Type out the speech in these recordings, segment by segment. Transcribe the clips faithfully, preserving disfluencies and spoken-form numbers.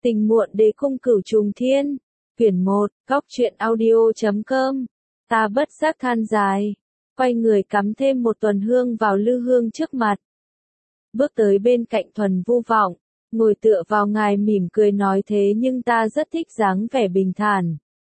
Tình muộn đế cung cửu trùng thiên. Quyển một, góc truyện audio chấm com. Ta bất giác than dài. Quay người cắm thêm một tuần hương vào lư hương trước mặt. Bước tới bên cạnh Thuần Vu Vọng. Ngồi tựa vào ngài mỉm cười nói thế nhưng ta rất thích dáng vẻ bình thản.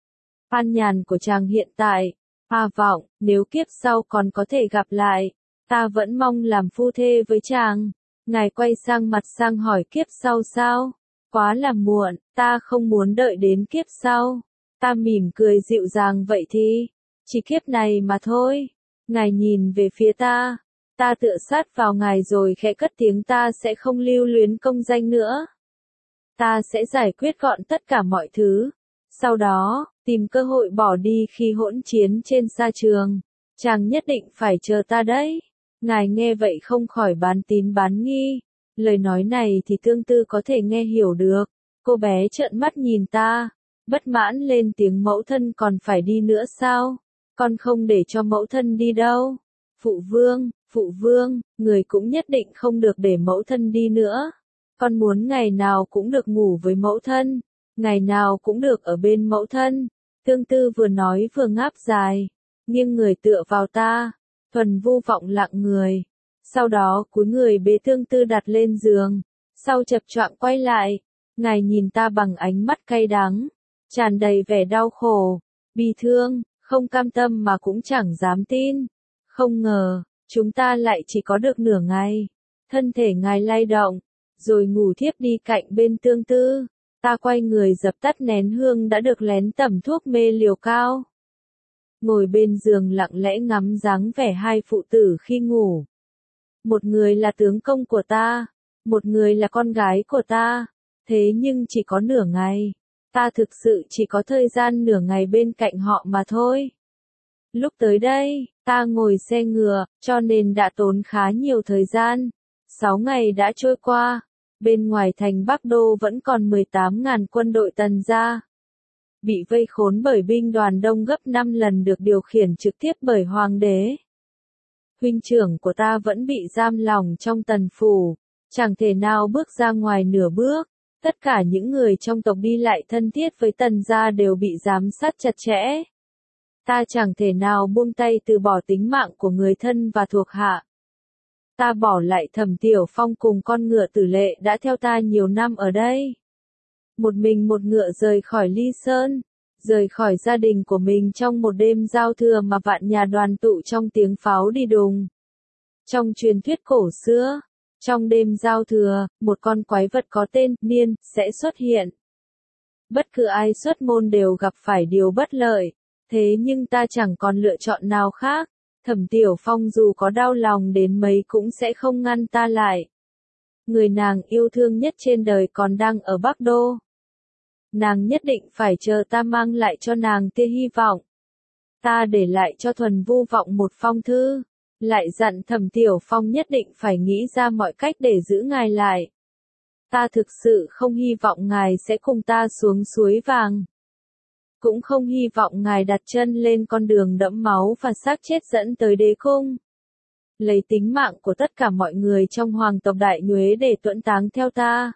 An nhàn của chàng hiện tại. A Vọng, nếu kiếp sau còn có thể gặp lại. Ta vẫn mong làm phu thê với chàng. Ngài quay sang mặt sang hỏi kiếp sau sao? Quá là muộn, ta không muốn đợi đến kiếp sau. Ta mỉm cười dịu dàng vậy thì, chỉ kiếp này mà thôi. Ngài nhìn về phía ta, ta tựa sát vào ngài rồi khẽ cất tiếng ta sẽ không lưu luyến công danh nữa. Ta sẽ giải quyết gọn tất cả mọi thứ. Sau đó, tìm cơ hội bỏ đi khi hỗn chiến trên sa trường. Chàng nhất định phải chờ ta đấy. Ngài nghe vậy không khỏi bán tín bán nghi. Lời nói này thì Tương Tư có thể nghe hiểu được. Cô bé trợn mắt nhìn ta, bất mãn lên tiếng mẫu thân còn phải đi nữa sao? Con không để cho mẫu thân đi đâu. Phụ vương, phụ vương, người cũng nhất định không được để mẫu thân đi nữa. Con muốn ngày nào cũng được ngủ với mẫu thân, ngày nào cũng được ở bên mẫu thân. Tương Tư vừa nói vừa ngáp dài, nghiêng người tựa vào ta. Thuần Vu Vọng lặng người. Sau đó cúi người bế Tương Tư đặt lên giường, sau chập choạng quay lại, ngài nhìn ta bằng ánh mắt cay đắng, tràn đầy vẻ đau khổ, bi thương, không cam tâm mà cũng chẳng dám tin. Không ngờ, chúng ta lại chỉ có được nửa ngày. Thân thể ngài lay động, rồi ngủ thiếp đi cạnh bên Tương Tư. Ta quay người dập tắt nén hương đã được lén tẩm thuốc mê liều cao. Ngồi bên giường lặng lẽ ngắm dáng vẻ hai phụ tử khi ngủ. Một người là tướng công của ta, một người là con gái của ta, thế nhưng chỉ có nửa ngày, ta thực sự chỉ có thời gian nửa ngày bên cạnh họ mà thôi. Lúc tới đây, ta ngồi xe ngựa, cho nên đã tốn khá nhiều thời gian. Sáu ngày đã trôi qua, bên ngoài thành Bắc Đô vẫn còn mười tám ngàn quân đội Tần gia. Bị vây khốn bởi binh đoàn đông gấp năm lần được điều khiển trực tiếp bởi hoàng đế. Huynh trưởng của ta vẫn bị giam lỏng trong Tần phủ, chẳng thể nào bước ra ngoài nửa bước. Tất cả những người trong tộc đi lại thân thiết với Tần gia đều bị giám sát chặt chẽ. Ta chẳng thể nào buông tay từ bỏ tính mạng của người thân và thuộc hạ. Ta bỏ lại Thẩm Tiểu Phong cùng con ngựa Tử Lệ đã theo ta nhiều năm ở đây. Một mình một ngựa rời khỏi Ly Sơn, rời khỏi gia đình của mình trong một đêm giao thừa mà vạn nhà đoàn tụ trong tiếng pháo đi đùng. Trong truyền thuyết cổ xưa, trong đêm giao thừa, một con quái vật có tên Niên sẽ xuất hiện. Bất cứ ai xuất môn đều gặp phải điều bất lợi, thế nhưng ta chẳng còn lựa chọn nào khác. Thẩm Tiểu Phong dù có đau lòng đến mấy cũng sẽ không ngăn ta lại. Người nàng yêu thương nhất trên đời còn đang ở Bắc Đô. Nàng nhất định phải chờ ta mang lại cho nàng tia hy vọng. Ta để lại cho Thuần Vu Vọng một phong thư, lại dặn Thẩm Tiểu Phong nhất định phải nghĩ ra mọi cách để giữ ngài lại. Ta thực sự không hy vọng ngài sẽ cùng ta xuống suối vàng. Cũng không hy vọng ngài đặt chân lên con đường đẫm máu và xác chết dẫn tới đế cung. Lấy tính mạng của tất cả mọi người trong hoàng tộc Đại Nhuế để tuẫn táng theo ta.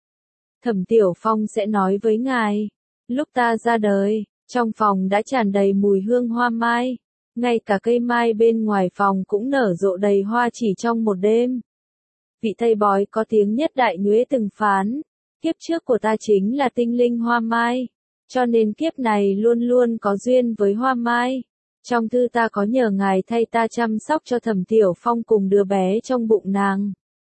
Thẩm Tiểu Phong sẽ nói với ngài, lúc ta ra đời, trong phòng đã tràn đầy mùi hương hoa mai, ngay cả cây mai bên ngoài phòng cũng nở rộ đầy hoa chỉ trong một đêm. Vị thầy bói có tiếng nhất Đại Nhuế từng phán, kiếp trước của ta chính là tinh linh hoa mai, cho nên kiếp này luôn luôn có duyên với hoa mai. Trong thư ta có nhờ ngài thay ta chăm sóc cho Thẩm Tiểu Phong cùng đứa bé trong bụng nàng.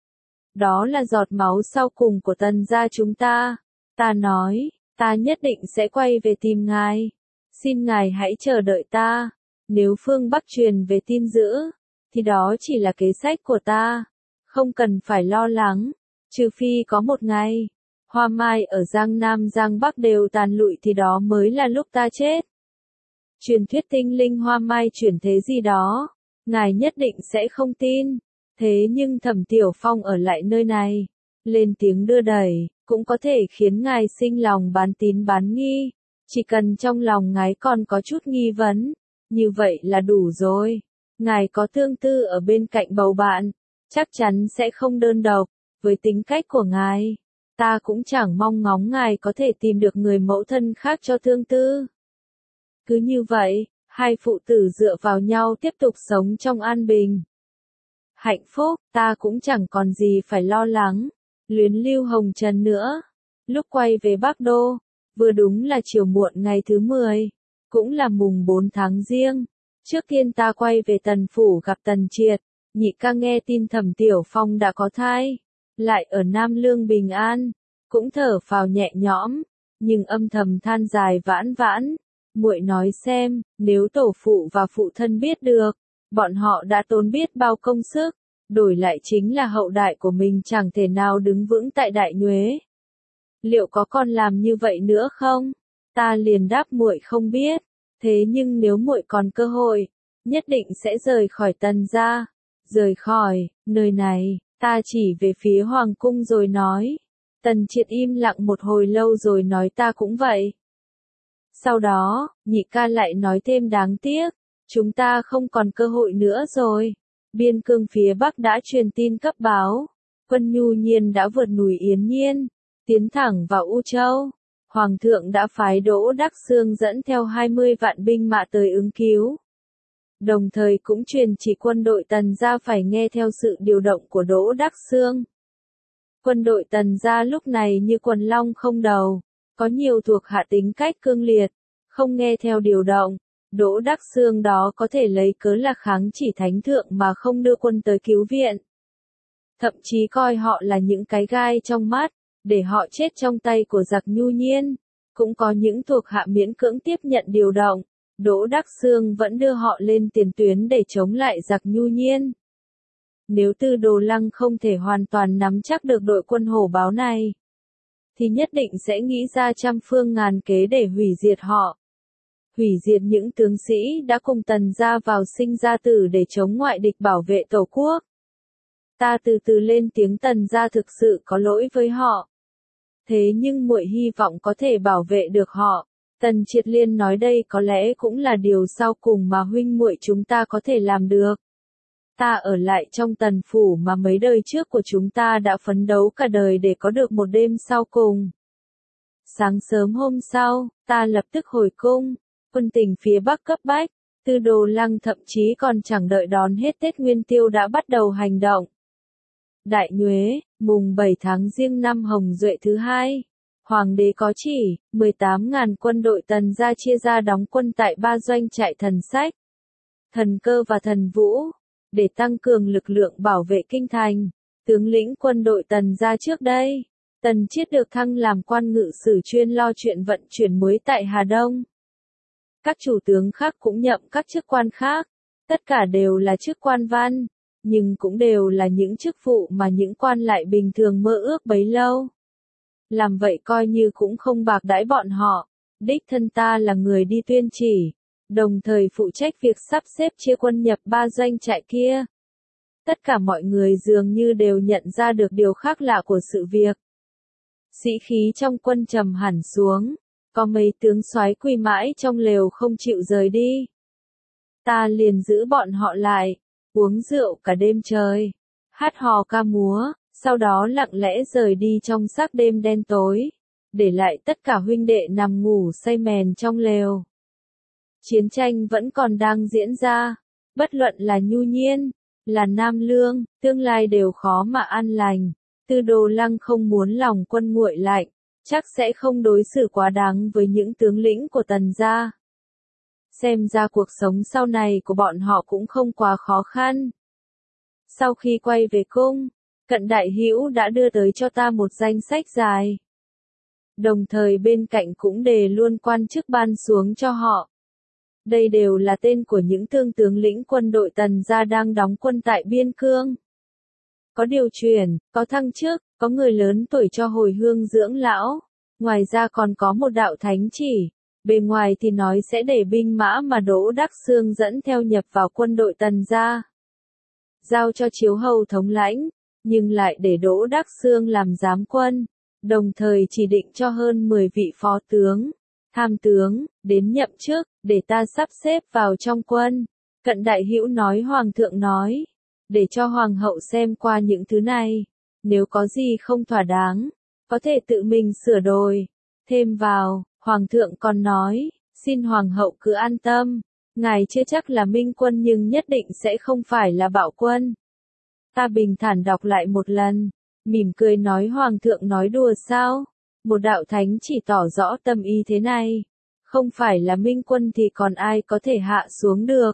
Đó là giọt máu sau cùng của Tần gia chúng ta. Ta nói, ta nhất định sẽ quay về tìm ngài. Xin ngài hãy chờ đợi ta. Nếu phương Bắc truyền về tin dữ, thì đó chỉ là kế sách của ta. Không cần phải lo lắng, trừ phi có một ngày, hoa mai ở Giang Nam Giang Bắc đều tàn lụi thì đó mới là lúc ta chết. Truyền thuyết tinh linh hoa mai chuyển thế gì đó, ngài nhất định sẽ không tin. Thế nhưng Thẩm Tiểu Phong ở lại nơi này, lên tiếng đưa đẩy, cũng có thể khiến ngài sinh lòng bán tín bán nghi. Chỉ cần trong lòng ngài còn có chút nghi vấn, như vậy là đủ rồi. Ngài có Tương Tư ở bên cạnh bầu bạn, chắc chắn sẽ không đơn độc. Với tính cách của ngài, Ta cũng chẳng mong ngóng ngài có thể tìm được người mẫu thân khác cho thương tư. Cứ như vậy, hai phụ tử dựa vào nhau tiếp tục sống trong an bình. Hạnh phúc, ta cũng chẳng còn gì phải lo lắng, luyến lưu hồng trần nữa. Lúc quay về Bắc Đô, vừa đúng là chiều muộn ngày thứ mười, cũng là mùng bốn tháng Giêng. Trước tiên ta quay về Tần Phủ gặp Tần Triệt, nhị ca nghe tin Thẩm Tiểu Phong đã có thai, lại ở Nam Lương bình an, cũng thở phào nhẹ nhõm, nhưng âm thầm than dài vãn vãn. Muội nói xem, nếu tổ phụ và phụ thân biết được, bọn họ đã tốn biết bao công sức, đổi lại chính là hậu đại của mình chẳng thể nào đứng vững tại Đại Nhuế. Liệu có còn làm như vậy nữa không? Ta liền đáp muội không biết, thế nhưng nếu muội còn cơ hội, nhất định sẽ rời khỏi Tần gia. Rời khỏi nơi này, ta chỉ về phía hoàng cung rồi nói. Tần Triệt im lặng một hồi lâu rồi nói ta cũng vậy. Sau đó, nhị ca lại nói thêm đáng tiếc, chúng ta không còn cơ hội nữa rồi. Biên cương phía Bắc đã truyền tin cấp báo, quân Nhu Nhiên đã vượt núi Yến Nhiên, tiến thẳng vào U Châu. Hoàng thượng đã phái Đỗ Đắc Xương dẫn theo hai mươi vạn binh mã tới ứng cứu. Đồng thời cũng truyền chỉ quân đội Tần gia phải nghe theo sự điều động của Đỗ Đắc Xương. Quân đội Tần gia lúc này như quần long không đầu, có nhiều thuộc hạ tính cách cương liệt, không nghe theo điều động. Đỗ Đắc Xương đó có thể lấy cớ là kháng chỉ thánh thượng mà không đưa quân tới cứu viện. Thậm chí coi họ là những cái gai trong mắt, để họ chết trong tay của giặc Nhu Nhiên. Cũng có những thuộc hạ miễn cưỡng tiếp nhận điều động, Đỗ Đắc Xương vẫn đưa họ lên tiền tuyến để chống lại giặc Nhu Nhiên. Nếu Tư Đồ Lăng không thể hoàn toàn nắm chắc được đội quân hổ báo này, thì nhất định sẽ nghĩ ra trăm phương ngàn kế để hủy diệt họ. Hủy diệt những tướng sĩ đã cùng Tần gia vào sinh ra tử để chống ngoại địch bảo vệ tổ quốc. Ta từ từ lên tiếng Tần gia thực sự có lỗi với họ. Thế nhưng muội hy vọng có thể bảo vệ được họ. Tần Triệt Liên nói đây có lẽ cũng là điều sau cùng mà huynh muội chúng ta có thể làm được. Ta ở lại trong Tần Phủ mà mấy đời trước của chúng ta đã phấn đấu cả đời để có được một đêm sau cùng. Sáng sớm hôm sau, ta lập tức hồi cung. Quân tình phía Bắc cấp bách, Tư Đồ Lăng thậm chí còn chẳng đợi đón hết Tết Nguyên Tiêu đã bắt đầu hành động. Đại Nhuế, mùng bảy tháng Giêng năm Hồng Duệ thứ hai, Hoàng đế có chỉ, mười tám nghìn quân đội Tần gia chia ra đóng quân tại ba doanh trại Thần Sách, Thần Cơ và Thần Vũ, để tăng cường lực lượng bảo vệ kinh thành. Tướng lĩnh quân đội Tần gia trước đây, Tần Chiết được thăng làm quan ngự sử chuyên lo chuyện vận chuyển muối tại Hà Đông. Các chủ tướng khác cũng nhậm các chức quan khác, tất cả đều là chức quan văn, nhưng cũng đều là những chức vụ mà những quan lại bình thường mơ ước bấy lâu. Làm vậy coi như cũng không bạc đãi bọn họ. Đích thân ta là người đi tuyên chỉ, đồng thời phụ trách việc sắp xếp chia quân nhập ba doanh trại kia. Tất cả mọi người dường như đều nhận ra được điều khác lạ của sự việc. Sĩ khí trong quân trầm hẳn xuống, có mấy tướng soái quỳ mãi trong lều không chịu rời đi. Ta liền giữ bọn họ lại, uống rượu cả đêm trời, hát hò ca múa, sau đó lặng lẽ rời đi trong sắc đêm đen tối, để lại tất cả huynh đệ nằm ngủ say mèn trong lều. Chiến tranh vẫn còn đang diễn ra, bất luận là Nhu Nhiên, là Nam Lương, tương lai đều khó mà an lành. Tư Đồ Lăng không muốn lòng quân nguội lạnh, chắc sẽ không đối xử quá đáng với những tướng lĩnh của Tần gia. Xem ra cuộc sống sau này của bọn họ cũng không quá khó khăn. Sau khi quay về cung, Cận Đại Hữu đã đưa tới cho ta một danh sách dài. Đồng thời bên cạnh cũng đề luôn quan chức ban xuống cho họ. Đây đều là tên của những thương tướng lĩnh quân đội Tần gia đang đóng quân tại biên cương. Có điều chuyển, có thăng chức, có người lớn tuổi cho hồi hương dưỡng lão. Ngoài ra còn có một đạo thánh chỉ. Bề ngoài thì nói sẽ để binh mã mà Đỗ Đắc Xương dẫn theo nhập vào quân đội Tần gia, giao cho Chiếu Hầu thống lãnh, nhưng lại để Đỗ Đắc Xương làm giám quân, đồng thời chỉ định cho hơn mười vị phó tướng, tham tướng, đến nhậm chức, để ta sắp xếp vào trong quân. Cận Đại Hữu nói Hoàng thượng nói, để cho Hoàng hậu xem qua những thứ này, nếu có gì không thỏa đáng, có thể tự mình sửa đổi. Thêm vào, Hoàng thượng còn nói, xin Hoàng hậu cứ an tâm, ngài chưa chắc là minh quân nhưng nhất định sẽ không phải là bạo quân. Ta bình thản đọc lại một lần, mỉm cười nói Hoàng thượng nói đùa sao? Một đạo thánh chỉ tỏ rõ tâm ý thế này. Không phải là minh quân thì còn ai có thể hạ xuống được.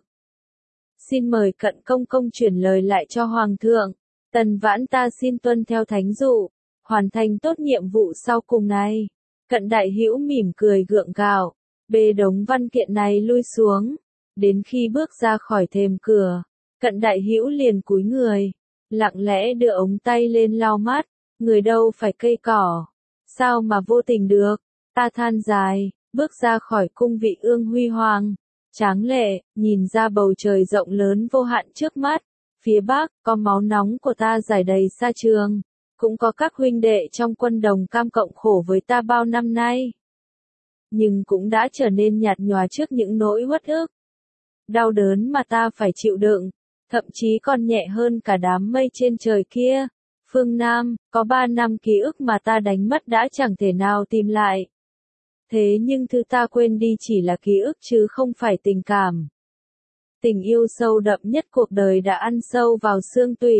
Xin mời Cận Công Công chuyển lời lại cho Hoàng thượng. Tần Vãn ta xin tuân theo thánh dụ, hoàn thành tốt nhiệm vụ sau cùng này. Cận Đại Hữu mỉm cười gượng gạo, bê đống văn kiện này lui xuống. Đến khi bước ra khỏi thềm cửa, Cận Đại Hữu liền cúi người, lặng lẽ đưa ống tay lên lau mắt, người đâu phải cây cỏ, sao mà vô tình được, ta than dài, bước ra khỏi cung vị ương huy hoàng, tráng lệ, nhìn ra bầu trời rộng lớn vô hạn trước mắt, phía bắc, có máu nóng của ta rải đầy xa trường, cũng có các huynh đệ trong quân đồng cam cộng khổ với ta bao năm nay. Nhưng cũng đã trở nên nhạt nhòa trước những nỗi uất ức, đau đớn mà ta phải chịu đựng, thậm chí còn nhẹ hơn cả đám mây trên trời kia. Phương Nam, có ba năm ký ức mà ta đánh mất đã chẳng thể nào tìm lại. Thế nhưng thứ ta quên đi chỉ là ký ức chứ không phải tình cảm. Tình yêu sâu đậm nhất cuộc đời đã ăn sâu vào xương tủy.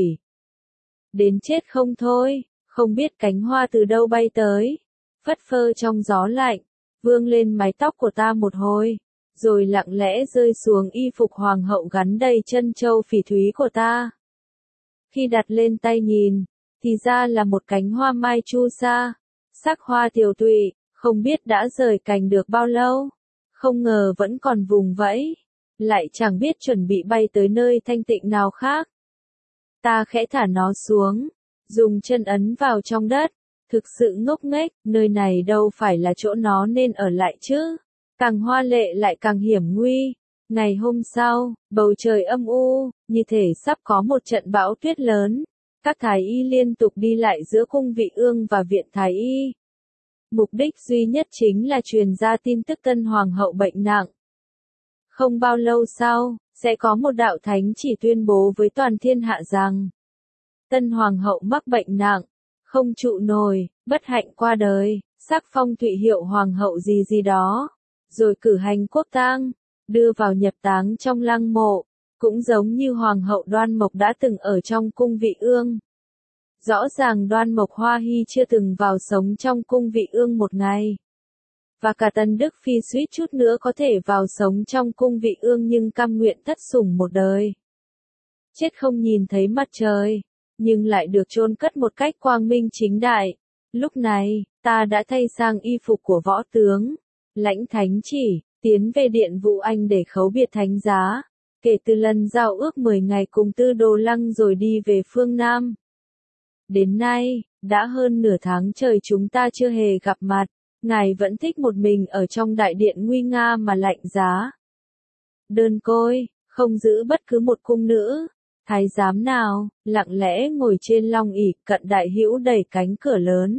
Đến chết không thôi, không biết cánh hoa từ đâu bay tới, phất phơ trong gió lạnh, vương lên mái tóc của ta một hồi, rồi lặng lẽ rơi xuống y phục hoàng hậu gắn đầy chân châu phỉ thúy của ta. Khi đặt lên tay nhìn, thì ra là một cánh hoa mai chu sa, sắc hoa tiều tụy, không biết đã rời cành được bao lâu, không ngờ vẫn còn vùng vẫy, lại chẳng biết chuẩn bị bay tới nơi thanh tịnh nào khác. Ta khẽ thả nó xuống, dùng chân ấn vào trong đất, thực sự ngốc nghếch, nơi này đâu phải là chỗ nó nên ở lại chứ. Càng hoa lệ lại càng hiểm nguy. Ngày hôm sau, bầu trời âm u, như thể sắp có một trận bão tuyết lớn. Các thái y liên tục đi lại giữa cung vị ương và viện thái y. Mục đích duy nhất chính là truyền ra tin tức tân hoàng hậu bệnh nặng. Không bao lâu sau, sẽ có một đạo thánh chỉ tuyên bố với toàn thiên hạ rằng tân hoàng hậu mắc bệnh nặng, không trụ nổi, bất hạnh qua đời, sắc phong thụy hiệu hoàng hậu gì gì đó, rồi cử hành quốc tang, đưa vào nhập táng trong lăng mộ, cũng giống như hoàng hậu Đoan Mộc đã từng ở trong cung vị ương. Rõ ràng Đoan Mộc Hoa Hy chưa từng vào sống trong cung vị ương một ngày. Và cả Tân Đức Phi suýt chút nữa có thể vào sống trong cung vị ương nhưng cam nguyện thất sủng một đời. Chết không nhìn thấy mặt trời, nhưng lại được chôn cất một cách quang minh chính đại. Lúc này, ta đã thay sang y phục của võ tướng, lãnh thánh chỉ, tiến về điện Vũ Anh để khấu biệt thánh giá. Kể từ lần giao ước mười ngày cùng Tư Đồ Lăng rồi đi về phương Nam. Đến nay, đã hơn nửa tháng trời chúng ta chưa hề gặp mặt, ngài vẫn thích một mình ở trong đại điện nguy nga mà lạnh giá. Đơn côi, không giữ bất cứ một cung nữ, thái giám nào, lặng lẽ ngồi trên long ỷ. Cận Đại Hữu đẩy cánh cửa lớn,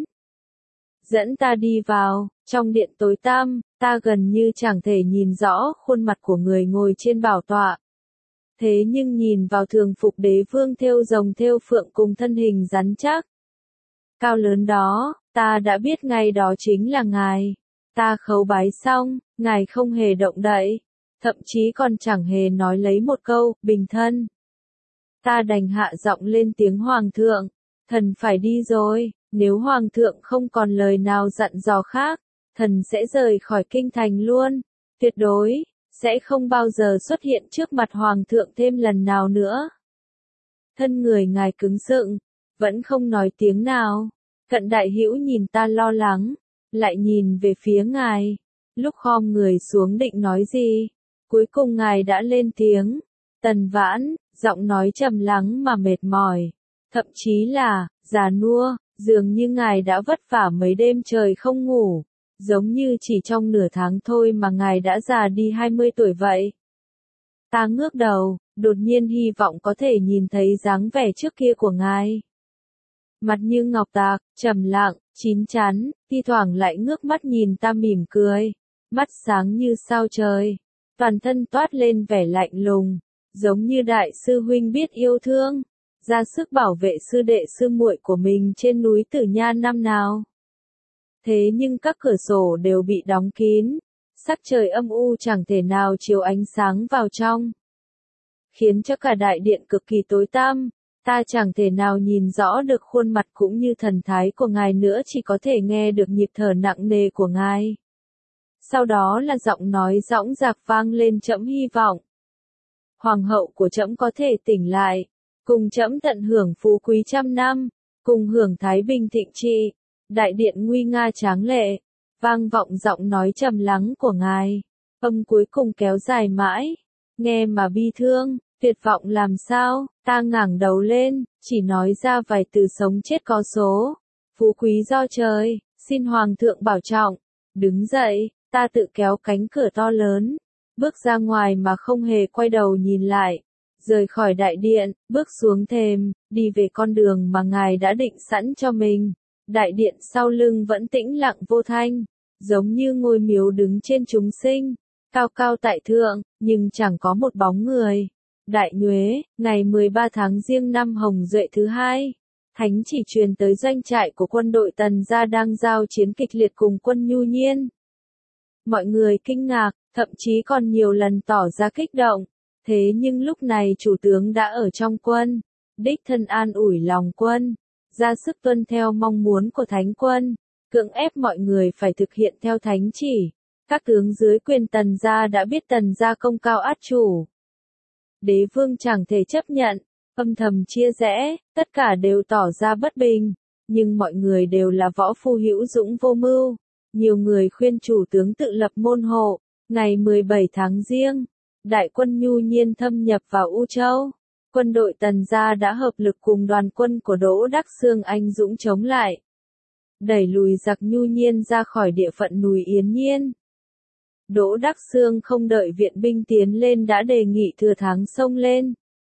dẫn ta đi vào. Trong điện tối tăm, ta gần như chẳng thể nhìn rõ khuôn mặt của người ngồi trên bảo tọa. Thế nhưng nhìn vào thường phục đế vương thêu rồng thêu phượng cùng thân hình rắn chắc, cao lớn đó, ta đã biết ngay đó chính là ngài. Ta khấu bái xong, ngài không hề động đậy, thậm chí còn chẳng hề nói lấy một câu, bình thân. Ta đành hạ giọng lên tiếng hoàng thượng, thần phải đi rồi, nếu hoàng thượng không còn lời nào dặn dò khác, thần sẽ rời khỏi kinh thành luôn, tuyệt đối, sẽ không bao giờ xuất hiện trước mặt hoàng thượng thêm lần nào nữa. Thân người ngài cứng sựng, vẫn không nói tiếng nào. Cận Đại Hữu nhìn ta lo lắng, lại nhìn về phía ngài, lúc khom người xuống định nói gì, cuối cùng ngài đã lên tiếng. Tần Vãn, giọng nói trầm lắng mà mệt mỏi, thậm chí là già nua, dường như ngài đã vất vả mấy đêm trời không ngủ, giống như chỉ trong nửa tháng thôi mà ngài đã già đi hai mươi tuổi vậy. Ta ngước đầu, đột nhiên hy vọng có thể nhìn thấy dáng vẻ trước kia của ngài. Mặt như ngọc tạc, trầm lặng, chín chắn, thi thoảng lại ngước mắt nhìn ta mỉm cười, mắt sáng như sao trời, toàn thân toát lên vẻ lạnh lùng, giống như đại sư huynh biết yêu thương, ra sức bảo vệ sư đệ sư muội của mình trên núi Tử Nha năm nào. Thế nhưng các cửa sổ đều bị đóng kín, sắc trời âm u chẳng thể nào chiếu ánh sáng vào trong, khiến cho cả đại điện cực kỳ tối tăm. Ta chẳng thể nào nhìn rõ được khuôn mặt cũng như thần thái của ngài nữa, chỉ có thể nghe được nhịp thở nặng nề của ngài. Sau đó là giọng nói dõng dạc vang lên: trẫm hy vọng hoàng hậu của trẫm có thể tỉnh lại, cùng trẫm tận hưởng phú quý trăm năm, cùng hưởng thái bình thịnh trị. Đại điện nguy nga tráng lệ, vang vọng giọng nói trầm lắng của ngài. Âm cuối cùng kéo dài mãi, nghe mà bi thương, tuyệt vọng làm sao. Ta ngẩng đầu lên, chỉ nói ra vài từ sống chết có số. Phú quý do trời, xin hoàng thượng bảo trọng. Đứng dậy, ta tự kéo cánh cửa to lớn, bước ra ngoài mà không hề quay đầu nhìn lại. Rời khỏi đại điện, bước xuống thềm, đi về con đường mà ngài đã định sẵn cho mình. Đại điện sau lưng vẫn tĩnh lặng vô thanh, giống như ngôi miếu đứng trên chúng sinh, cao cao tại thượng, nhưng chẳng có một bóng người. Đại Nhuế, ngày mười ba tháng Giêng năm Hồng Duệ thứ hai, thánh chỉ truyền tới doanh trại của quân đội Tần gia đang giao chiến kịch liệt cùng quân Nhu Nhiên. Mọi người kinh ngạc, thậm chí còn nhiều lần tỏ ra kích động. Thế nhưng lúc này chủ tướng đã ở trong quân, đích thân an ủi lòng quân, ra sức tuân theo mong muốn của thánh quân, cưỡng ép mọi người phải thực hiện theo thánh chỉ. Các tướng dưới quyền Tần gia đã biết Tần gia công cao át chủ, đế vương chẳng thể chấp nhận, âm thầm chia rẽ, tất cả đều tỏ ra bất bình, nhưng mọi người đều là võ phu hữu dũng vô mưu. Nhiều người khuyên chủ tướng tự lập môn hộ. Ngày mười bảy tháng Giêng, đại quân Nhu Nhiên thâm nhập vào U Châu. Quân đội Tần gia đã hợp lực cùng đoàn quân của Đỗ Đắc Xương anh dũng chống lại, đẩy lùi giặc Nhu Nhiên ra khỏi địa phận núi Yến Nhiên. Đỗ Đắc Xương không đợi viện binh tiến lên đã đề nghị thừa thắng xông lên.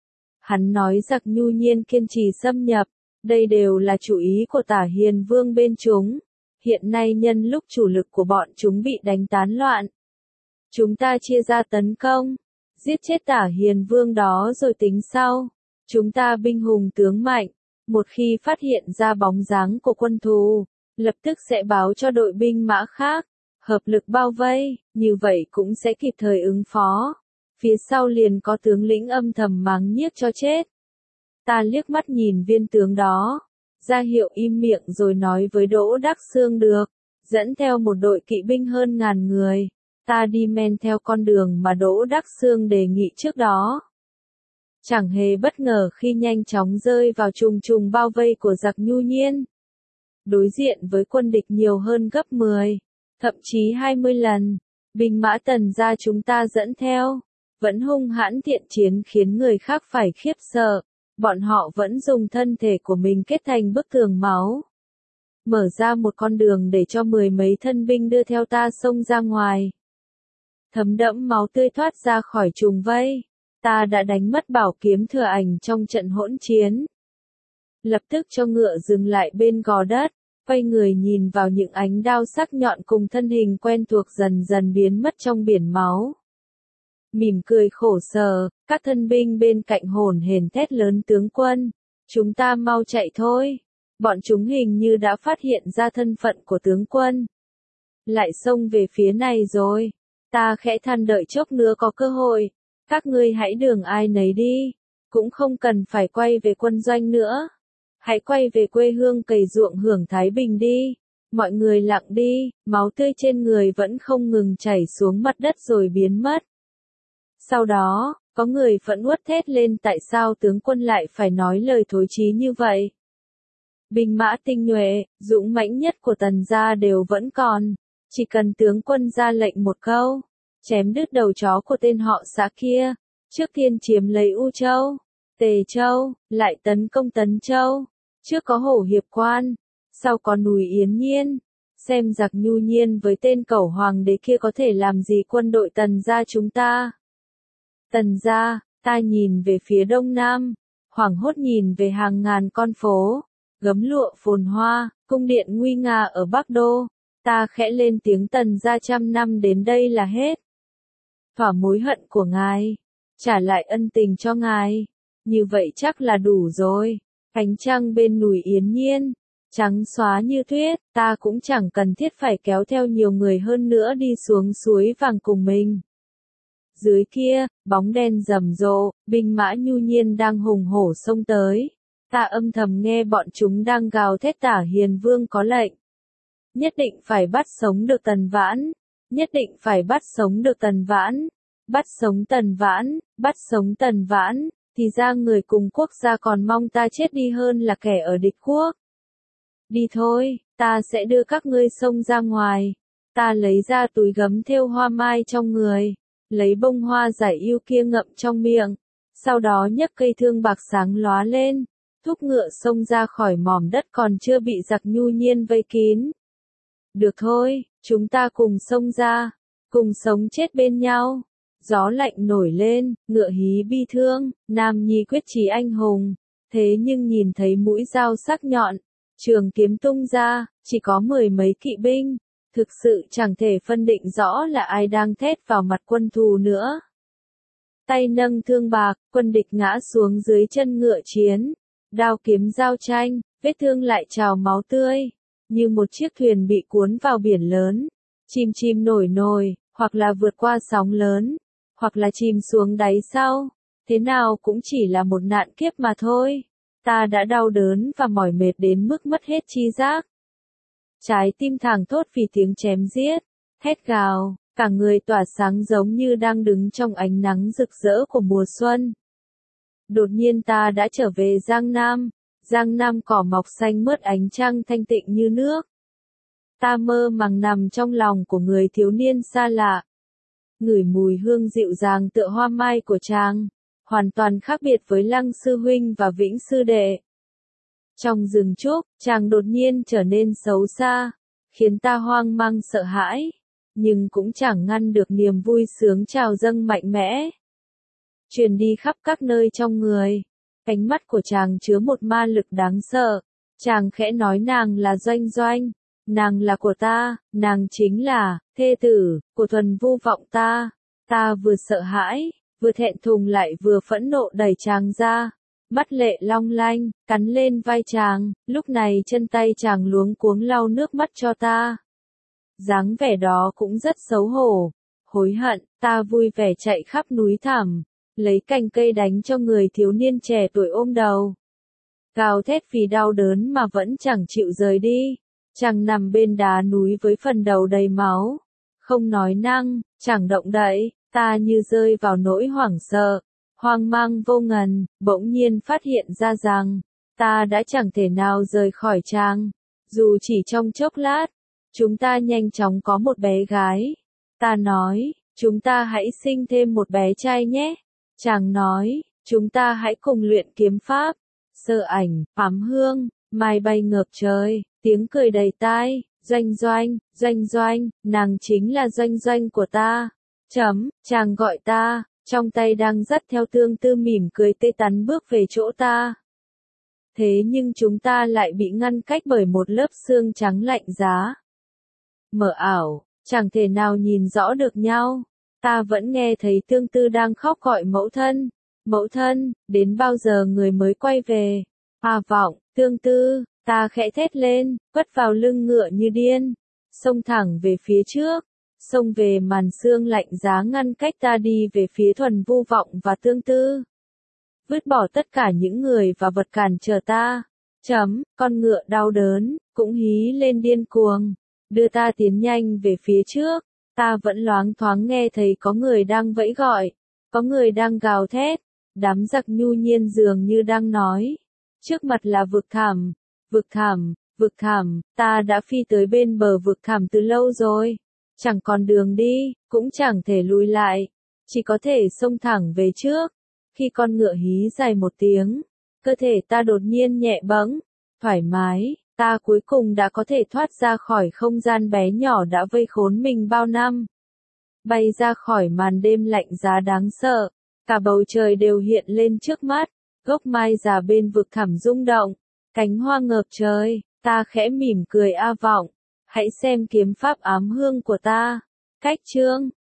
Hắn nói giặc Nhu Nhiên kiên trì xâm nhập, đây đều là chủ ý của Tả Hiền Vương bên chúng. Hiện nay nhân lúc chủ lực của bọn chúng bị đánh tán loạn, chúng ta chia ra tấn công, giết chết Tả Hiền Vương đó rồi tính sau. Chúng ta binh hùng tướng mạnh, một khi phát hiện ra bóng dáng của quân thù, lập tức sẽ báo cho đội binh mã khác, hợp lực bao vây, như vậy cũng sẽ kịp thời ứng phó. Phía sau liền có tướng lĩnh âm thầm mắng nhiếc cho chết. Ta liếc mắt nhìn viên tướng đó, ra hiệu im miệng rồi nói với Đỗ Đắc Xương: được, dẫn theo một đội kỵ binh hơn ngàn người, ta đi men theo con đường mà Đỗ Đắc Xương đề nghị trước đó. Chẳng hề bất ngờ khi nhanh chóng rơi vào trùng trùng bao vây của giặc Nhu Nhiên. Đối diện với quân địch nhiều hơn gấp mười, thậm chí hai mươi lần, binh mã Tần gia chúng ta dẫn theo, vẫn hung hãn thiện chiến khiến người khác phải khiếp sợ. Bọn họ vẫn dùng thân thể của mình kết thành bức tường máu, mở ra một con đường để cho mười mấy thân binh đưa theo ta xông ra ngoài. Thấm đẫm máu tươi thoát ra khỏi trùng vây, ta đã đánh mất bảo kiếm thừa ảnh trong trận hỗn chiến. Lập tức cho ngựa dừng lại bên gò đất, quay người nhìn vào những ánh đao sắc nhọn cùng thân hình quen thuộc dần dần biến mất trong biển máu. Mỉm cười khổ sở, các thân binh bên cạnh hồn hển thét lớn: tướng quân, chúng ta mau chạy thôi. Bọn chúng hình như đã phát hiện ra thân phận của tướng quân, lại xông về phía này rồi. Ta khẽ than đợi chốc nữa có cơ hội, các ngươi hãy đường ai nấy đi, cũng không cần phải quay về quân doanh nữa. Hãy quay về quê hương cày ruộng hưởng thái bình đi. Mọi người lặng đi, máu tươi trên người vẫn không ngừng chảy xuống mặt đất rồi biến mất. Sau đó, có người phẫn uất thét lên: tại sao tướng quân lại phải nói lời thối chí như vậy? Binh mã tinh nhuệ, dũng mãnh nhất của Tần gia đều vẫn còn, chỉ cần tướng quân ra lệnh một câu, chém đứt đầu chó của tên họ Xã kia, trước tiên chiếm lấy U Châu, Tề Châu, lại tấn công Tấn Châu, trước có Hổ Hiệp Quan, sau có núi Yến Nhiên, xem giặc Nhu Nhiên với tên cẩu hoàng đế kia có thể làm gì quân đội Tần gia chúng ta. Tần gia, ta nhìn về phía đông nam, hoảng hốt nhìn về hàng ngàn con phố, gấm lụa phồn hoa, cung điện nguy nga ở Bắc Đô. Ta khẽ lên tiếng: Tần gia trăm năm đến đây là hết. Thỏa mối hận của ngài, trả lại ân tình cho ngài, như vậy chắc là đủ rồi. Ánh trăng bên núi Yến Nhiên, trắng xóa như tuyết, ta cũng chẳng cần thiết phải kéo theo nhiều người hơn nữa đi xuống suối vàng cùng mình. Dưới kia, bóng đen rầm rộ, binh mã nhu nhiên đang hùng hổ xông tới. Ta âm thầm nghe bọn chúng đang gào thét Tả Hiền Vương có lệnh. Nhất định phải bắt sống được Tần Vãn. Nhất định phải bắt sống được Tần Vãn. Bắt sống Tần Vãn, bắt sống Tần Vãn, thì ra người cùng quốc gia còn mong ta chết đi hơn là kẻ ở địch quốc. Đi thôi, ta sẽ đưa các ngươi xông ra ngoài. Ta lấy ra túi gấm thêu hoa mai trong người, lấy bông hoa giải yêu kia ngậm trong miệng, sau đó nhấc cây thương bạc sáng lóa lên, thúc ngựa xông ra khỏi mỏm đất còn chưa bị giặc nhu nhiên vây kín. Được thôi, chúng ta cùng xông ra, cùng sống chết bên nhau. Gió lạnh nổi lên, ngựa hí bi thương, nam nhi quyết chí anh hùng. Thế nhưng nhìn thấy mũi dao sắc nhọn, trường kiếm tung ra, chỉ có mười mấy kỵ binh. Thực sự chẳng thể phân định rõ là ai đang thét vào mặt quân thù nữa. Tay nâng thương bạc, quân địch ngã xuống dưới chân ngựa chiến. Đao kiếm giao tranh, vết thương lại trào máu tươi. Như một chiếc thuyền bị cuốn vào biển lớn. Chìm chìm nổi nổi, hoặc là vượt qua sóng lớn, hoặc là chìm xuống đáy sau. Thế nào cũng chỉ là một nạn kiếp mà thôi. Ta đã đau đớn và mỏi mệt đến mức mất hết tri giác. Trái tim thảng thốt vì tiếng chém giết, hét gào, cả người tỏa sáng giống như đang đứng trong ánh nắng rực rỡ của mùa xuân. Đột nhiên ta đã trở về Giang Nam, Giang Nam cỏ mọc xanh mướt ánh trăng thanh tịnh như nước. Ta mơ màng nằm trong lòng của người thiếu niên xa lạ. Ngửi mùi hương dịu dàng tựa hoa mai của chàng, hoàn toàn khác biệt với Lăng sư huynh và Vĩnh sư đệ. Trong rừng trúc, chàng đột nhiên trở nên xấu xa, khiến ta hoang mang sợ hãi, nhưng cũng chẳng ngăn được niềm vui sướng trào dâng mạnh mẽ. Truyền đi khắp các nơi trong người, cánh mắt của chàng chứa một ma lực đáng sợ. Chàng khẽ nói nàng là Doanh Doanh, nàng là của ta, nàng chính là thê tử của Thuần Vu Vọng ta. Ta vừa sợ hãi, vừa thẹn thùng lại vừa phẫn nộ đẩy chàng ra. Mắt lệ long lanh, cắn lên vai chàng, lúc này chân tay chàng luống cuống lau nước mắt cho ta. Dáng vẻ đó cũng rất xấu hổ, hối hận, ta vui vẻ chạy khắp núi thẳm, lấy cành cây đánh cho người thiếu niên trẻ tuổi ôm đầu. Gào thét vì đau đớn mà vẫn chẳng chịu rời đi, chàng nằm bên đá núi với phần đầu đầy máu, không nói năng, chẳng động đậy, ta như rơi vào nỗi hoảng sợ. Hoang mang vô ngần, bỗng nhiên phát hiện ra rằng, ta đã chẳng thể nào rời khỏi chàng. Dù chỉ trong chốc lát, chúng ta nhanh chóng có một bé gái. Ta nói, chúng ta hãy sinh thêm một bé trai nhé. Chàng nói, chúng ta hãy cùng luyện kiếm pháp. Sơ ảnh, ám hương, mai bay ngập trời, tiếng cười đầy tai. Doanh Doanh, Doanh Doanh, nàng chính là Doanh Doanh của ta. Chấm, chàng gọi ta. Trong tay đang dắt theo Tương Tư mỉm cười tê tắn bước về chỗ ta. Thế nhưng chúng ta lại bị ngăn cách bởi một lớp sương trắng lạnh giá. Mờ ảo, chẳng thể nào nhìn rõ được nhau. Ta vẫn nghe thấy Tương Tư đang khóc gọi mẫu thân. Mẫu thân, đến bao giờ người mới quay về? À Vọng, Tương Tư, ta khẽ thét lên, vất vào lưng ngựa như điên. Xông thẳng về phía trước. Xông về màn sương lạnh giá ngăn cách ta đi về phía Thuần Vu Vọng và Tương Tư. Vứt bỏ tất cả những người và vật cản trở ta. Chấm, con ngựa đau đớn, cũng hí lên điên cuồng. Đưa ta tiến nhanh về phía trước. Ta vẫn loáng thoáng nghe thấy có người đang vẫy gọi. Có người đang gào thét. Đám giặc nhu nhiên dường như đang nói. Trước mặt là vực thẳm. Vực thẳm, vực thẳm, ta đã phi tới bên bờ vực thẳm từ lâu rồi. Chẳng còn đường đi, cũng chẳng thể lùi lại, chỉ có thể xông thẳng về trước. Khi con ngựa hí dài một tiếng, cơ thể ta đột nhiên nhẹ bẫng, thoải mái, ta cuối cùng đã có thể thoát ra khỏi không gian bé nhỏ đã vây khốn mình bao năm. Bay ra khỏi màn đêm lạnh giá đáng sợ, cả bầu trời đều hiện lên trước mắt, gốc mai già bên vực thẳm rung động, cánh hoa ngợp trời, ta khẽ mỉm cười A Vọng. Hãy xem kiếm pháp ám hương của ta. Cách chương